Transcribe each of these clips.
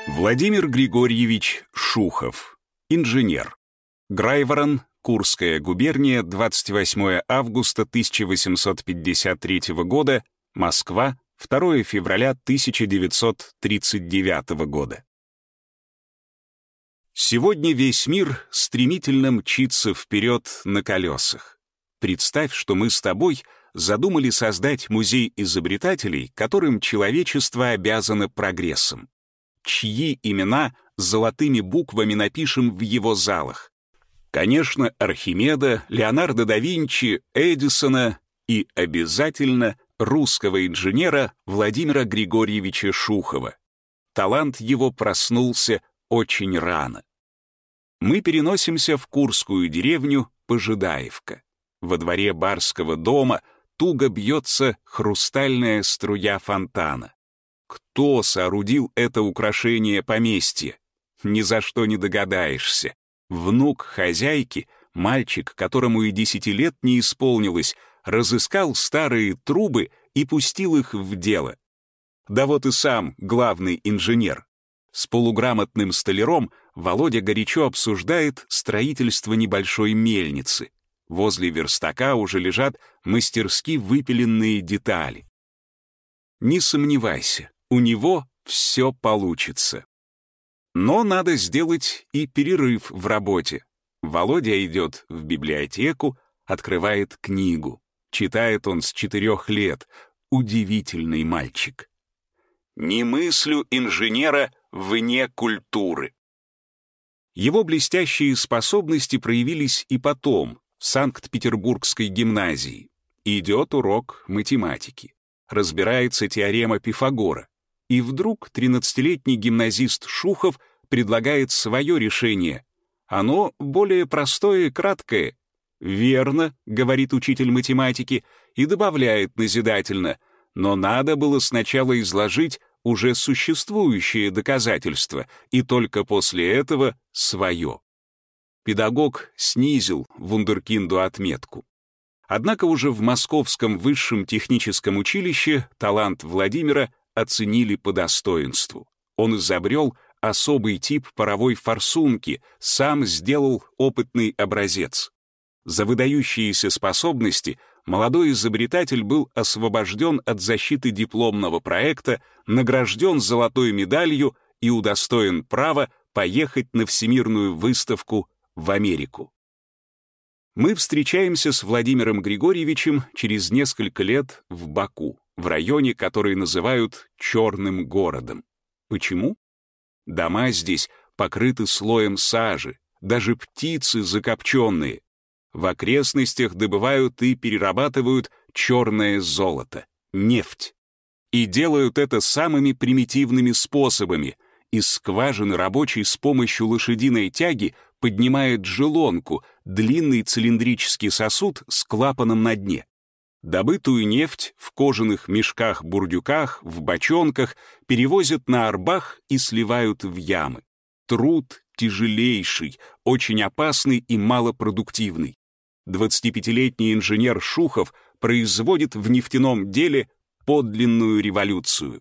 Владимир Григорьевич Шухов, инженер. Грайворон, Курская губерния, 28 августа 1853 года, Москва, 2 февраля 1939 года. Сегодня весь мир стремительно мчится вперед на колесах. Представь, что мы с тобой задумали создать музей изобретателей, которым человечество обязано прогрессом. Чьи имена золотыми буквами напишем в его залах? Конечно, Архимеда, Леонардо да Винчи, Эдисона и обязательно русского инженера Владимира Григорьевича Шухова. Талант его проснулся очень рано. Мы переносимся в Курскую деревню Пожидаевка. Во дворе барского дома туго бьется хрустальная струя фонтана. Кто соорудил это украшение поместья? Ни за что не догадаешься. Внук хозяйки, мальчик, которому и 10 лет не исполнилось, разыскал старые трубы и пустил их в дело. Да вот и сам главный инженер. С полуграмотным столяром Володя горячо обсуждает строительство небольшой мельницы. Возле верстака уже лежат мастерски выпиленные детали. Не сомневайся, у него все получится. Но надо сделать и перерыв в работе. Володя идет в библиотеку, открывает книгу. Читает он с 4 лет. Удивительный мальчик. «Не мыслю инженера вне культуры». Его блестящие способности проявились и потом, в Санкт-Петербургской гимназии. Идет урок математики. Разбирается теорема Пифагора. И вдруг 13-летний гимназист Шухов предлагает свое решение. Оно более простое и краткое. «Верно», — говорит учитель математики, и добавляет назидательно, «но надо было сначала изложить уже существующее доказательство, и только после этого свое». Педагог снизил вундеркинду отметку. Однако уже в Московском высшем техническом училище талант Владимира оценили по достоинству. Он изобрел особый тип паровой форсунки, сам сделал опытный образец. За выдающиеся способности молодой изобретатель был освобожден от защиты дипломного проекта, награжден золотой медалью и удостоен права поехать на всемирную выставку в Америку. Мы встречаемся с Владимиром Григорьевичем через несколько лет в Баку, в районе, который называют «черным городом». Почему? Дома здесь покрыты слоем сажи, даже птицы закопченные. В окрестностях добывают и перерабатывают черное золото, нефть. И делают это самыми примитивными способами. Из скважины рабочий с помощью лошадиной тяги поднимает желонку, длинный цилиндрический сосуд с клапаном на дне. Добытую нефть в кожаных мешках-бурдюках, в бочонках перевозят на Арбах и сливают в ямы. Труд тяжелейший, очень опасный и малопродуктивный. 25-летний инженер Шухов производит в нефтяном деле подлинную революцию.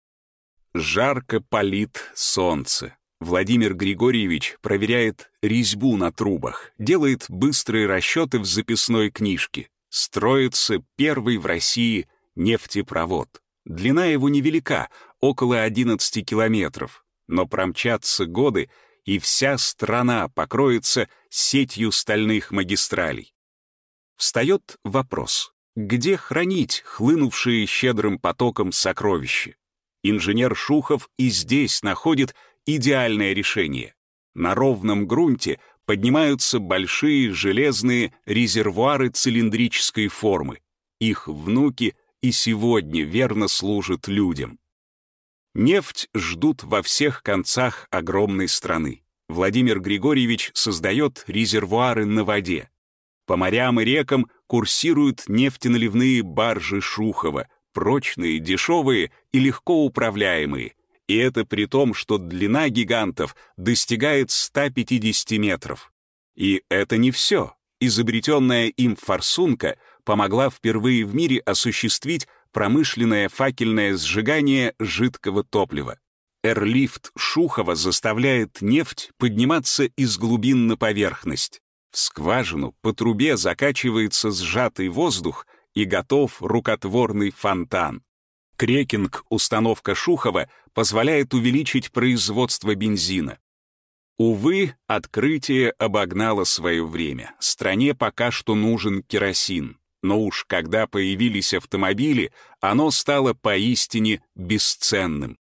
Жарко палит солнце. Владимир Григорьевич проверяет резьбу на трубах, делает быстрые расчеты в записной книжке. Строится первый в России нефтепровод. Длина его невелика, около 11 километров. Но промчатся годы, и вся страна покроется сетью стальных магистралей. Встает вопрос, где хранить хлынувшие щедрым потоком сокровища? Инженер Шухов и здесь находит идеальное решение. На ровном грунте поднимаются большие железные резервуары цилиндрической формы. Их внуки и сегодня верно служат людям. Нефть ждут во всех концах огромной страны. Владимир Григорьевич создает резервуары на воде. По морям и рекам курсируют нефтеналивные баржи Шухова, прочные, дешевые и легко управляемые. И это при том, что длина гигантов достигает 150 метров. И это не все. Изобретенная им форсунка помогла впервые в мире осуществить промышленное факельное сжигание жидкого топлива. Эрлифт Шухова заставляет нефть подниматься из глубин на поверхность. В скважину по трубе закачивается сжатый воздух, и готов рукотворный фонтан. Крекинг-установка Шухова позволяет увеличить производство бензина. Увы, открытие обогнало свое время. Стране пока что нужен керосин. Но уж когда появились автомобили, оно стало поистине бесценным.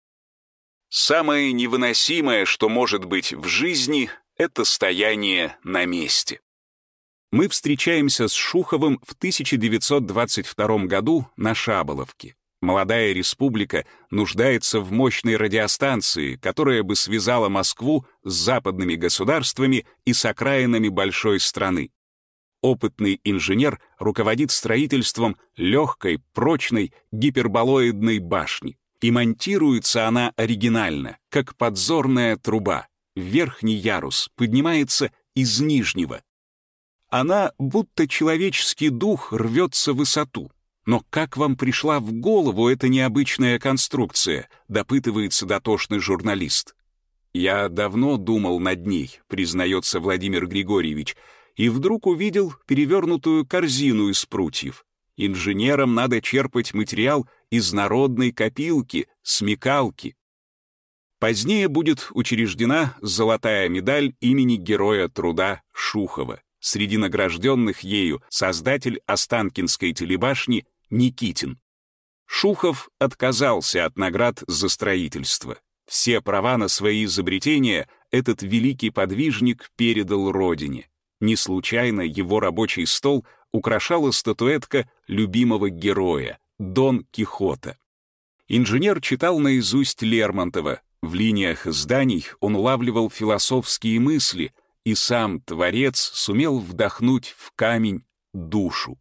Самое невыносимое, что может быть в жизни, это стояние на месте. Мы встречаемся с Шуховым в 1922 году на Шаболовке. Молодая республика нуждается в мощной радиостанции, которая бы связала Москву с западными государствами и с окраинами большой страны. Опытный инженер руководит строительством легкой, прочной гиперболоидной башни. И монтируется она оригинально, как подзорная труба. Верхний ярус поднимается из нижнего. Она, будто человеческий дух, рвется в высоту. Но как вам пришла в голову эта необычная конструкция, допытывается дотошный журналист. Я давно думал над ней, признается Владимир Григорьевич, и вдруг увидел перевернутую корзину из прутьев. Инженерам надо черпать материал из народной копилки, смекалки. Позднее будет учреждена золотая медаль имени Героя труда Шухова. Среди награжденных ею создатель Останкинской телебашни Никитин. Шухов отказался от наград за строительство. Все права на свои изобретения этот великий подвижник передал родине. Не случайно его рабочий стол украшала статуэтка любимого героя Дон Кихота. Инженер читал наизусть Лермонтова. В линиях зданий он улавливал философские мысли, и сам творец сумел вдохнуть в камень душу.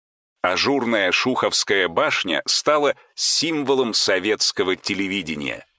Ажурная Шуховская башня стала символом советского телевидения.